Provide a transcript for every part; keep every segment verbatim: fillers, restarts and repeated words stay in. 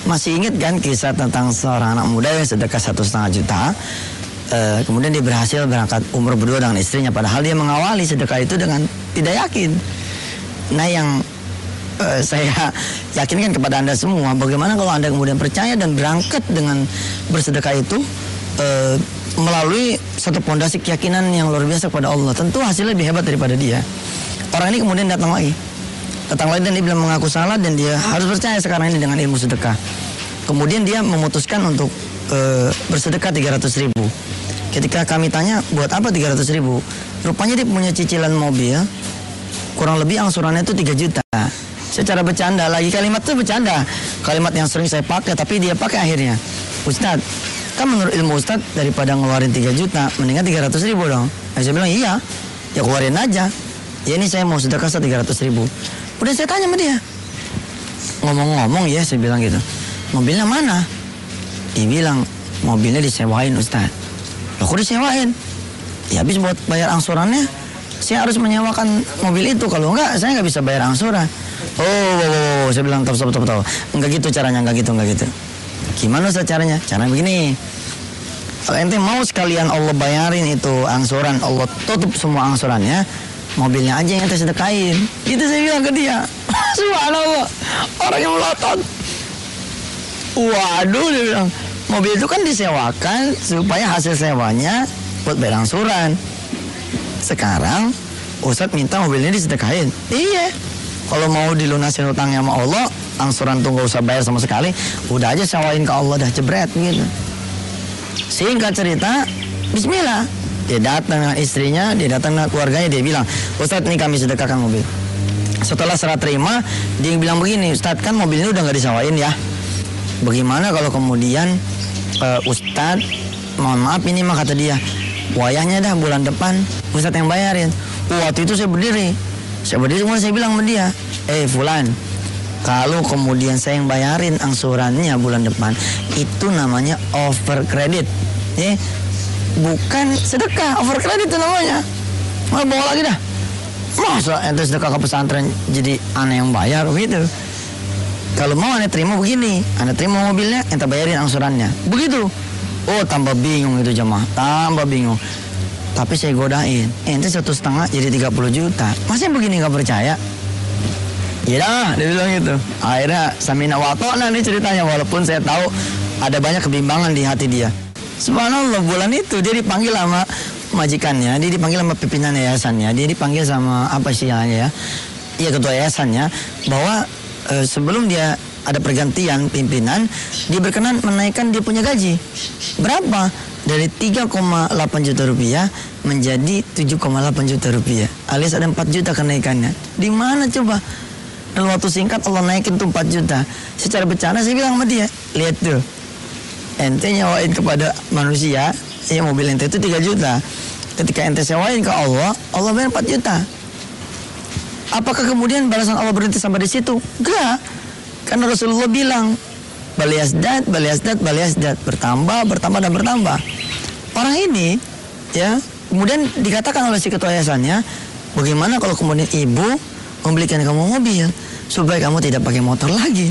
Masih ingat kan kisah tentang seorang anak muda yang sedekah satu setengah juta? Uh, kemudian dia berhasil berangkat umroh berdua dengan istrinya, padahal dia mengawali sedekah itu dengan tidak yakin. Nah, yang uh, saya yakinkan kepada Anda semua, bagaimana kalau Anda kemudian percaya dan berangkat dengan bersedekah itu uh, melalui satu pondasi keyakinan yang luar biasa kepada Allah, tentu hasilnya lebih hebat daripada dia. Orang ini kemudian datang lagi, datang lagi dan dia bilang mengaku salah dan dia harus percaya sekarang ini dengan ilmu sedekah. Kemudian dia memutuskan untuk uh, bersedekah tiga ratus ribu. Ketika kami tanya, buat apa tiga ratus ribu? Rupanya dia punya cicilan mobil, kurang lebih angsurannya itu tiga juta. Secara bercanda, lagi kalimat itu bercanda, kalimat yang sering saya pakai, tapi dia pakai akhirnya. Ustadz, kan menurut ilmu Ustadz, daripada ngeluarin tiga juta, mendingan tiga ratus ribu dong. Nah, saya bilang, iya, ya keluarin aja. Ya ini saya mau sedekah tiga ratus ribu. Udah saya tanya sama dia, ngomong-ngomong ya, saya bilang gitu, mobilnya mana? Dia bilang, mobilnya disewain Ustadz. Loh, kok disewain? Ya habis buat bayar angsurannya, saya harus menyewakan mobil itu. Kalau enggak, saya nggak bisa bayar angsuran. Oh, oh, oh, saya bilang, tahu, tahu, tahu. Enggak gitu caranya, enggak gitu, enggak gitu. Gimana Ustaz caranya? Caranya begini. Kalau ente mau sekalian Allah bayarin itu angsuran, Allah tutup semua angsurannya, mobilnya aja yang ente sedekahin. Itu saya bilang ke dia. Subhanallah, orang yang melotot. Waduh, dia bilang, mobil itu kan disewakan supaya hasil sewanya buat bayar angsuran. Sekarang Ustadz minta mobilnya disedekahin. Iya, kalau mau dilunasin utangnya sama Allah, angsuran tuh gak usah bayar sama sekali, udah aja sewain ke Allah, dah jebret gitu. Singkat cerita, bismillah, dia datang dengan istrinya, dia datang dengan keluarganya, dia bilang, Ustadz ini kami sedekahkan mobil. Setelah serah terima, dia bilang begini, Ustadz kan mobilnya udah gak disewain ya, bagaimana kalau kemudian uh, Ustadz, mohon maaf ini mah kata dia, wayahnya dah bulan depan Ustadz yang bayarin. Waktu itu saya berdiri, saya berdiri kemudian saya bilang sama dia, eh Fulan, kalau kemudian saya yang bayarin angsurannya bulan depan, itu namanya over credit, ya, bukan sedekah. Over credit itu namanya. Mau bawa lagi dah. Masa ente sedekah ke pesantren jadi aneh yang bayar begitu? Kalau mau anda terima begini, anda terima mobilnya, ente bayarin angsurannya. Begitu. Oh, tambah bingung itu jemaah, tambah bingung. Tapi saya godain, ente satu setengah jadi tiga puluh juta. Masa yang begini nggak percaya? Ya dah, dia bilang gitu. Akhirnya samina wa ta'na nih ceritanya, walaupun saya tahu ada banyak kebimbangan di hati dia. Subhanallah, bulan itu dia dipanggil sama majikannya, dia dipanggil sama pimpinan yayasannya, dia dipanggil sama apa sih ya? Iya, ketua yayasannya, bahwa Uh, sebelum dia ada pergantian pimpinan, dia berkenan menaikkan dia punya gaji. Berapa? Dari tiga koma delapan juta rupiah menjadi tujuh koma delapan juta rupiah. Alias ada empat juta kenaikannya. Di mana coba? Dalam waktu singkat Allah naikin tuh empat juta. Secara bercanda saya bilang sama dia, lihat tuh, ente nyawain kepada manusia, ya mobil ente itu tiga juta. Ketika ente sewain ke Allah, Allah bayar empat juta. Apakah kemudian balasan Allah berhenti sampai di situ? Enggak. Karena Rasulullah bilang, baliasdat, baliasdat, baliasdat, bertambah, bertambah dan bertambah. Orang ini, ya, kemudian dikatakan oleh si ketua yayasannya, bagaimana kalau kemudian ibu membelikan kamu mobil supaya kamu tidak pakai motor lagi?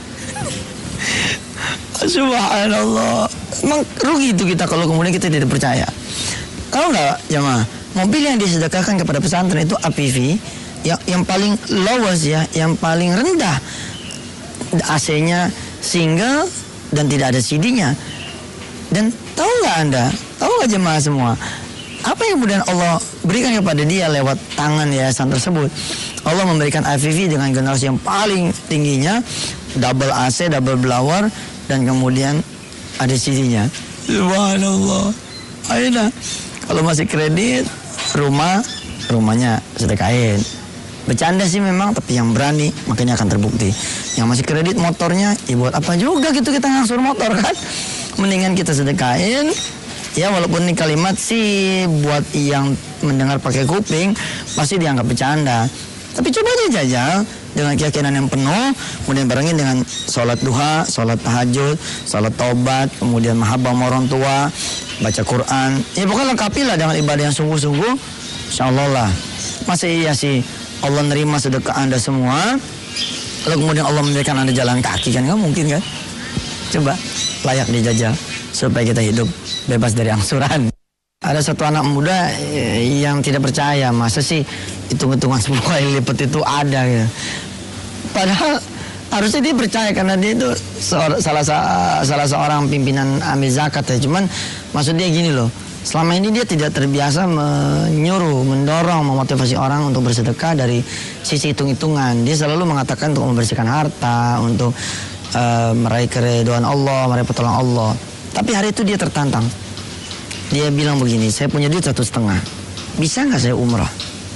Subhanallah. Emang rugi itu kita kalau kemudian kita tidak percaya. Kalau enggak, jemaah, mobil yang disedekahkan kepada pesantren itu A P V. Yang, yang paling lowest ya, yang paling rendah, A C-nya single dan tidak ada C D-nya. Dan tahu nggak Anda, tahu nggak jemaah semua, apa yang kemudian Allah berikan kepada dia lewat tangan yayasan tersebut? Allah memberikan A P V dengan generasi yang paling tingginya, double A C, double blower, dan kemudian ada C D-nya. Subhanallah. Ayolah, kalau masih kredit, rumah, rumahnya sedekahin. Bercanda sih memang, tapi yang berani makanya akan terbukti. Yang masih kredit motornya, ya buat apa juga gitu kita ngangsur motor kan? Mendingan kita sedekahin. Ya walaupun ini kalimat sih buat yang mendengar pakai kuping pasti dianggap bercanda. Tapi coba aja jajal dengan keyakinan yang penuh, kemudian barengin dengan sholat duha, sholat tahajud, sholat taubat, kemudian mahabbah sama orang tua, baca Quran. Ya pokoknya lengkapilah dengan ibadah yang sungguh-sungguh. Insya Allah lah. Masa iya sih Allah nerima sedekah Anda semua, lalu kemudian Allah memberikan Anda jalan kaki, kan nggak mungkin kan? Coba layak dijajal supaya kita hidup bebas dari angsuran. Ada satu anak muda yang tidak percaya, masa sih hitung-hitungan semua yang lipat itu ada gitu. Padahal harusnya dia percaya karena dia itu seor, salah salah seorang pimpinan amil zakat ya. Cuman maksud dia gini loh, selama ini dia tidak terbiasa menyuruh, mendorong, memotivasi orang untuk bersedekah dari sisi hitung-hitungan. Dia selalu mengatakan untuk membersihkan harta, untuk uh, meraih keridhaan Allah, meraih pertolongan Allah. Tapi hari itu dia tertantang. Dia bilang begini, saya punya duit satu setengah, bisa nggak saya umrah?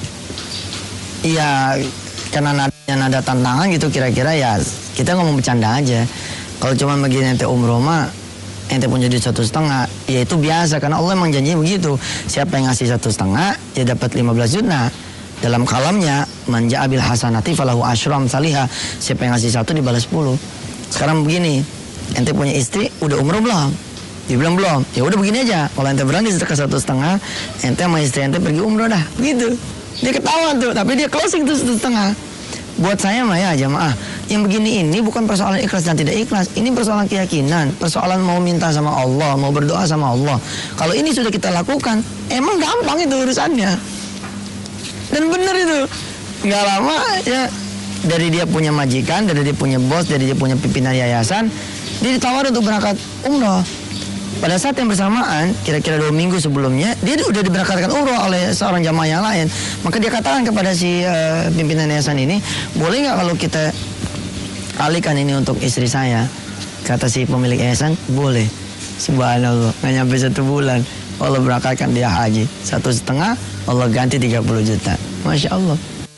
Iya, karena nadanya nada tantangan gitu, kira-kira ya kita ngomong bercanda aja. Kalau cuma begini ente umroh mah, ente punya duit satu setengah, ya itu biasa karena Allah emang janjinya begitu. Siapa yang ngasih satu setengah, dia dapat lima belas juta. Dalam kalamnya, manja abil hasanati falahu asyram salihah. Siapa yang ngasih satu dibalas sepuluh. Sekarang begini, ente punya istri, udah umroh belum? Dia bilang belum. Ya udah begini aja. Kalau ente berani sedekah satu setengah, ente sama istri ente pergi umroh dah. Begitu. Dia ketawa tuh, tapi dia closing tuh satu setengah. Buat saya mah ya jamaah, yang begini ini bukan persoalan ikhlas dan tidak ikhlas. Ini persoalan keyakinan, persoalan mau minta sama Allah, mau berdoa sama Allah. Kalau ini sudah kita lakukan, emang gampang itu urusannya. Dan benar itu. Nggak lama ya, dari dia punya majikan, dari dia punya bos, dari dia punya pimpinan yayasan, dia ditawar untuk berangkat umroh. Pada saat yang bersamaan, kira-kira dua minggu sebelumnya, dia udah diberangkatkan umroh oleh seorang jamaah yang lain. Maka dia katakan kepada si uh, pimpinan yayasan ini, boleh nggak kalau kita alihkan ini untuk istri saya? Kata si pemilik yayasan, boleh. Subhanallah, nggak nyampe satu bulan, Allah berangkatkan dia haji. Satu setengah, Allah ganti tiga puluh juta. Masya Allah.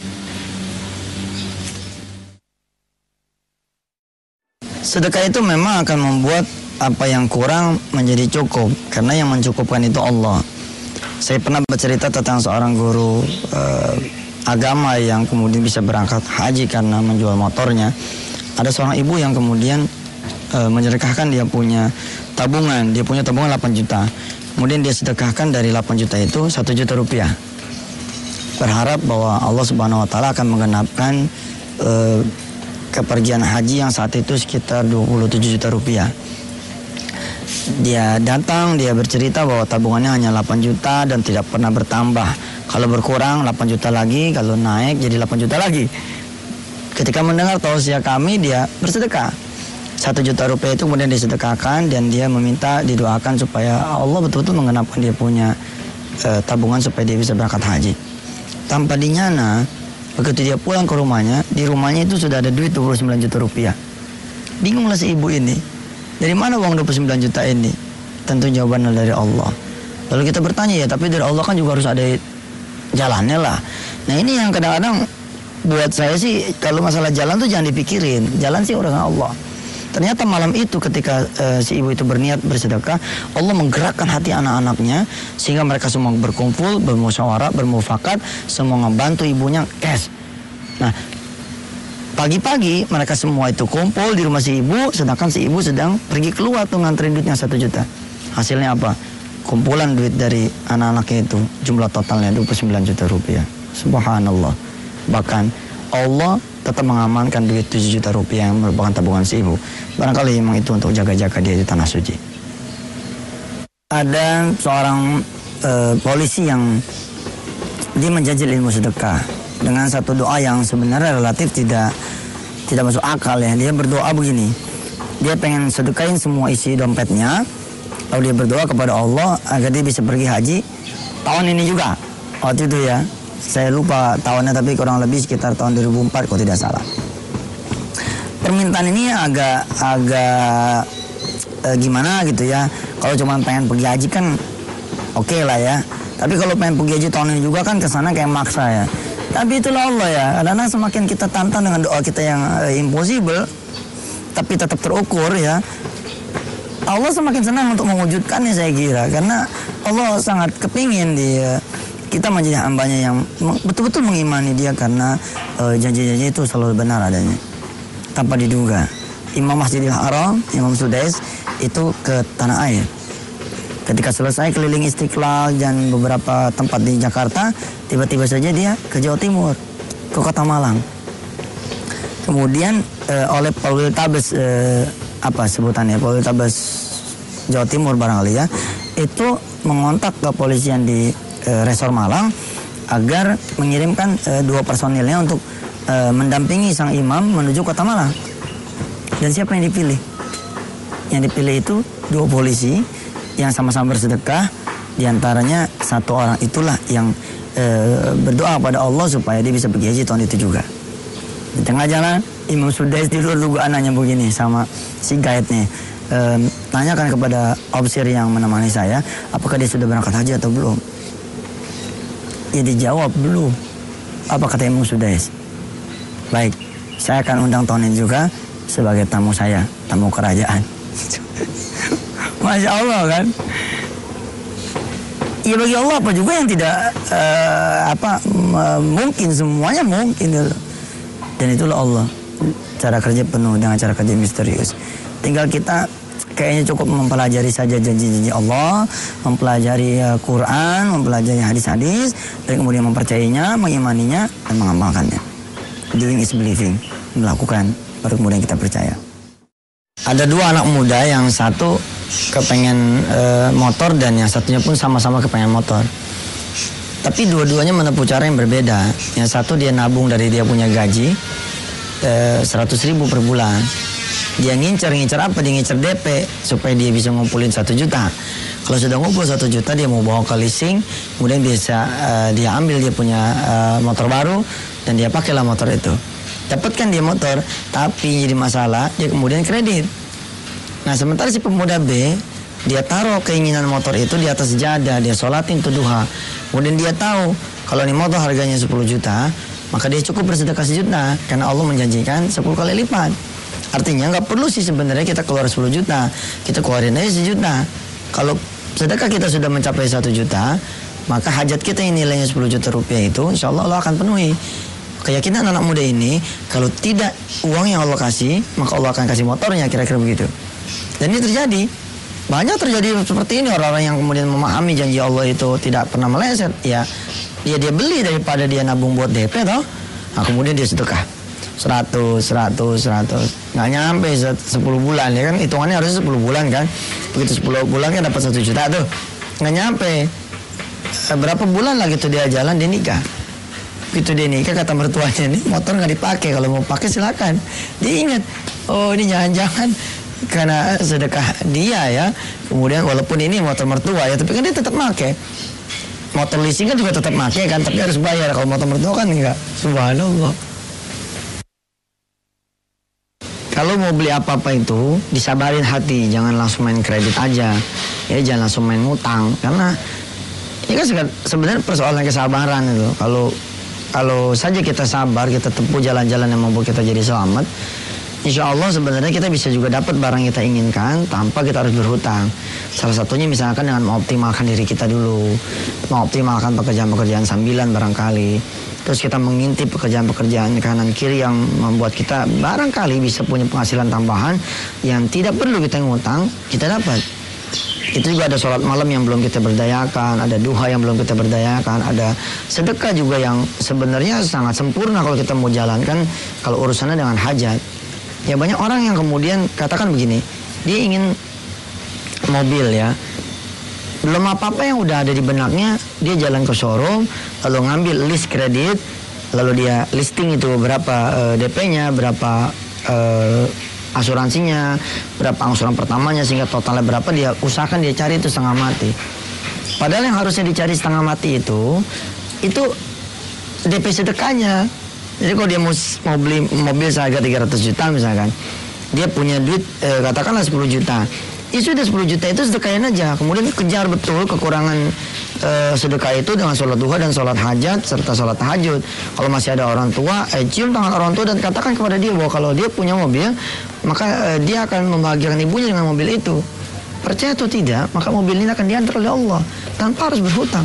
Sedekah itu memang akan membuat apa yang kurang menjadi cukup, karena yang mencukupkan itu Allah. Saya pernah bercerita tentang seorang guru uh, agama yang kemudian bisa berangkat haji karena menjual motornya. Ada seorang ibu yang kemudian uh, menyedekahkan dia punya tabungan, dia punya tabungan delapan juta. Kemudian dia sedekahkan dari delapan juta itu satu juta rupiah. Berharap bahwa Allah Subhanahu wa taala akan menggenapkan uh, kepergian haji yang saat itu sekitar dua puluh tujuh juta rupiah. Dia datang, dia bercerita bahwa tabungannya hanya delapan juta dan tidak pernah bertambah. Kalau berkurang delapan juta lagi, kalau naik jadi delapan juta lagi. Ketika mendengar tausiah kami, dia bersedekah. Satu juta rupiah itu kemudian disedekahkan dan dia meminta didoakan supaya Allah betul-betul menggenapkan dia punya uh, tabungan supaya dia bisa berangkat haji. Tanpa dinyana, begitu dia pulang ke rumahnya, di rumahnya itu sudah ada duit dua puluh sembilan juta rupiah. Bingunglah si ibu ini. Dari mana uang dua puluh sembilan juta ini? Tentu jawabannya dari Allah. Lalu kita bertanya, ya tapi dari Allah kan juga harus ada jalannya lah. Nah ini yang kadang-kadang buat saya sih, kalau masalah jalan tuh jangan dipikirin. Jalan sih urusan Allah. Ternyata malam itu ketika uh, si ibu itu berniat bersedekah, Allah menggerakkan hati anak-anaknya sehingga mereka semua berkumpul, bermusyawarah, bermufakat, semua ngebantu ibunya cash. Nah, pagi-pagi mereka semua itu kumpul di rumah si ibu, sedangkan si ibu sedang pergi keluar tuh nganterin duitnya satu juta. Hasilnya apa? Kumpulan duit dari anak-anaknya itu jumlah totalnya dua puluh sembilan juta rupiah. Subhanallah. Bahkan Allah tetap mengamankan duit tujuh juta rupiah yang merupakan tabungan si ibu. Barangkali memang itu untuk jaga-jaga dia di tanah suci. Ada seorang uh, polisi yang dia menjajal ilmu sedekah dengan satu doa yang sebenarnya relatif tidak tidak masuk akal ya. Dia berdoa begini, dia pengen sedekahin semua isi dompetnya, lalu dia berdoa kepada Allah agar dia bisa pergi haji tahun ini juga. Waktu itu ya, saya lupa tahunnya tapi kurang lebih sekitar tahun dua ribu empat kalau tidak salah. Permintaan ini agak agak eh, gimana gitu ya. Kalau cuma pengen pergi haji kan oke okay lah ya. Tapi kalau pengen pergi haji tahun ini juga kan kesana kayak maksa ya. Tapi itulah Allah ya, karena semakin kita tantang dengan doa kita yang uh, impossible, tapi tetap terukur ya, Allah semakin senang untuk mewujudkannya saya kira. Karena Allah sangat kepingin dia, kita menjadi hambanya yang betul-betul mengimani dia, karena uh, janji-janji itu selalu benar adanya, tanpa diduga. Imam Masjidil Haram, Imam Sudais itu ke tanah air. Ketika selesai keliling Istiqlal dan beberapa tempat di Jakarta, tiba-tiba saja dia ke Jawa Timur, ke Kota Malang. Kemudian e, oleh Poltabes e, apa sebutannya, Polrestabes Jawa Timur barangkali ya, itu mengontak kepolisian di e, Resor Malang agar mengirimkan e, dua personilnya untuk e, mendampingi sang imam menuju Kota Malang. Dan siapa yang dipilih? Yang dipilih itu dua polisi yang sama-sama bersedekah. Di antaranya satu orang itulah yang e, berdoa pada Allah supaya dia bisa pergi haji tahun itu juga. Di tengah jalan Imam Sudais tidur juga anaknya begini sama si guide nih. E, tanyakan kepada opsir yang menemani saya, apakah dia sudah berangkat haji atau belum? Ya dijawab belum. Apa kata Imam Sudais? Baik, saya akan undang tahun ini juga sebagai tamu saya, tamu kerajaan. Masya Allah kan? Ya bagi Allah apa juga yang tidak uh, apa mungkin, semuanya mungkin. Dan itulah Allah, cara kerja penuh dengan cara kerja misterius. Tinggal kita kayaknya cukup mempelajari saja janji-janji Allah, mempelajari uh, Quran, mempelajari hadis-hadis, dan kemudian mempercayainya, mengimaninya, dan mengamalkannya. Doing is believing, melakukan, baru kemudian kita percaya. Ada dua anak muda, yang satu kepengen uh, motor dan yang satunya pun sama-sama kepengen motor. Tapi dua-duanya menempuh cara yang berbeda. Yang satu dia nabung dari dia punya gaji seratus ribu per bulan. Dia ngincer-ngincer apa? Dia ngincer D P supaya dia bisa ngumpulin satu juta. Kalau sudah ngumpul satu juta, dia mau bawa ke leasing, kemudian bisa uh, dia ambil dia punya uh, motor baru dan dia pakailah motor itu. Dapatkan dia motor, tapi jadi masalah dia kemudian kredit. Nah sementara si pemuda B, dia taruh keinginan motor itu di atas sejadah, dia sholatin tuh duha. Kemudian dia tahu kalau ini motor harganya sepuluh juta, maka dia cukup bersedekah sejuta, karena Allah menjanjikan sepuluh kali lipat. Artinya nggak perlu sih sebenarnya kita keluar sepuluh juta, kita keluarin aja sejuta. Kalau sedekah kita sudah mencapai satu juta, maka hajat kita yang nilainya sepuluh juta rupiah itu insya Allah Allah akan penuhi. Keyakinan anak muda ini, kalau tidak uang yang Allah kasih, maka Allah akan kasih motornya, kira-kira begitu. Dan ini terjadi. Banyak terjadi seperti ini, orang-orang yang kemudian memahami janji Allah itu tidak pernah meleset. Ya, dia dia beli daripada dia nabung buat D P toh. Nah, kemudian dia sedekah seratus, seratus, seratus. Nggak nyampe sepuluh bulan ya kan, hitungannya harusnya sepuluh bulan kan. Begitu sepuluh bulan kan dapat satu juta tuh. Nggak nyampe. Berapa bulan lagi tuh dia jalan, dia nikah. Begitu dia nikah, kata mertuanya, nih motor nggak dipakai, kalau mau pakai silakan. Dia ingat, oh ini jangan-jangan karena sedekah dia ya. Kemudian walaupun ini motor mertua ya, tapi kan dia tetap pakai. Motor leasing kan juga tetap pakai kan, tapi harus bayar. Kalau motor mertua kan enggak. Subhanallah. Kalau mau beli apa-apa itu disabarin hati, jangan langsung main kredit aja. Ya jangan langsung main ngutang, karena ini kan sebenarnya persoalan kesabaran itu. Kalau kalau saja kita sabar, kita tempuh jalan-jalan yang membuat kita jadi selamat, insya Allah sebenarnya kita bisa juga dapat barang yang kita inginkan tanpa kita harus berhutang. Salah satunya misalkan dengan mengoptimalkan diri kita dulu, mengoptimalkan pekerjaan-pekerjaan sambilan barangkali. Terus kita mengintip pekerjaan-pekerjaan kanan kiri yang membuat kita barangkali bisa punya penghasilan tambahan yang tidak perlu kita ngutang, kita dapat. Itu juga ada sholat malam yang belum kita berdayakan, ada duha yang belum kita berdayakan, ada sedekah juga yang sebenarnya sangat sempurna kalau kita mau jalankan kalau urusannya dengan hajat. Ya banyak orang yang kemudian katakan begini, dia ingin mobil ya, belum apa-apa yang udah ada di benaknya, dia jalan ke showroom, lalu ngambil list kredit, lalu dia listing itu berapa uh, D P-nya, berapa uh, asuransinya, berapa angsuran pertamanya, sehingga totalnya berapa, dia usahakan dia cari itu setengah mati. Padahal yang harusnya dicari setengah mati itu, itu D P sedekahnya. Jadi kalau dia mau, mau beli mobil seharga tiga ratus juta misalkan, dia punya duit eh, katakanlah sepuluh juta. Ya sudah sepuluh juta itu sedekahin aja. Kemudian kejar betul kekurangan eh, sedekah itu dengan sholat duha dan sholat hajat serta sholat tahajud. Kalau masih ada orang tua, eh, cium tangan orang tua dan katakan kepada dia bahwa kalau dia punya mobil, maka eh, dia akan membahagiakan ibunya dengan mobil itu. Percaya atau tidak, maka mobil ini akan diantar oleh Allah tanpa harus berhutang.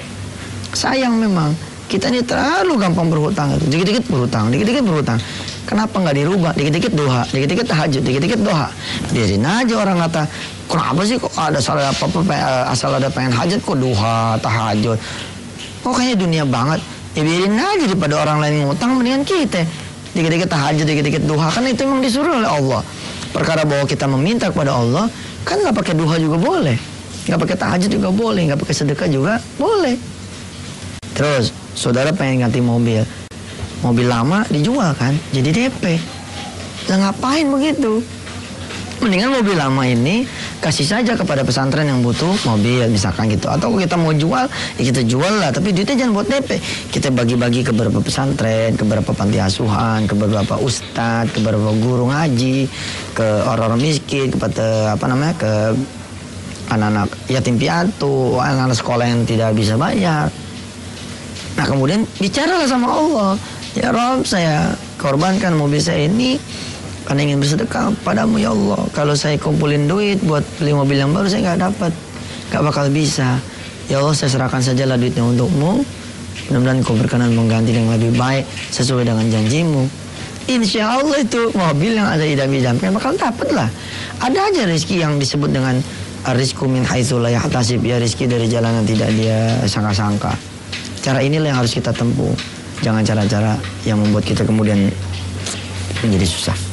Sayang memang kita ini terlalu gampang berhutang, dikit-dikit berhutang, dikit-dikit berhutang. Kenapa nggak dirubah? Dikit-dikit doha, dikit-dikit tahajud, dikit-dikit doha. Biarin aja orang kata, kenapa sih kok ada salah apa-apa, asal ada pengen hajat kok doha, tahajud. Kok kayaknya dunia banget. Ya biarin aja daripada orang lain ngutang, mendingan kita. Dikit-dikit tahajud, dikit-dikit doha, kan itu memang disuruh oleh Allah. perkara bahwa kita meminta kepada Allah, kan nggak pakai duha juga boleh, nggak pakai tahajud juga boleh, nggak pakai sedekah juga boleh. Terus saudara pengen ganti mobil, mobil lama dijual kan, jadi D P. Nah ngapain begitu? Mendingan mobil lama ini kasih saja kepada pesantren yang butuh mobil misalkan gitu. Atau kita mau jual, ya kita jual lah, tapi duitnya jangan buat D P. Kita bagi-bagi ke beberapa pesantren, ke beberapa panti asuhan, ke beberapa ustadz, ke beberapa guru ngaji, ke orang-orang miskin, kepada apa namanya, ke anak-anak yatim piatu, anak-anak sekolah yang tidak bisa bayar. Nah kemudian bicaralah sama Allah, ya Rob, saya korbankan mobil saya ini karena ingin bersedekah padamu ya Allah. Kalau saya kumpulin duit buat beli mobil yang baru, saya nggak dapat, nggak bakal bisa. Ya Allah, saya serahkan sajalah duitnya untukmu. Mudah-mudahan kau berkenan mengganti dengan lebih baik sesuai dengan janjimu. Insya Allah itu mobil yang ada idam-idamnya bakal dapat lah. Ada aja rezeki yang disebut dengan rizku min haitsu la yahtasib, ya rezeki dari jalan yang tidak dia sangka-sangka. Cara inilah yang harus kita tempuh. Jangan cara-cara yang membuat kita kemudian menjadi susah.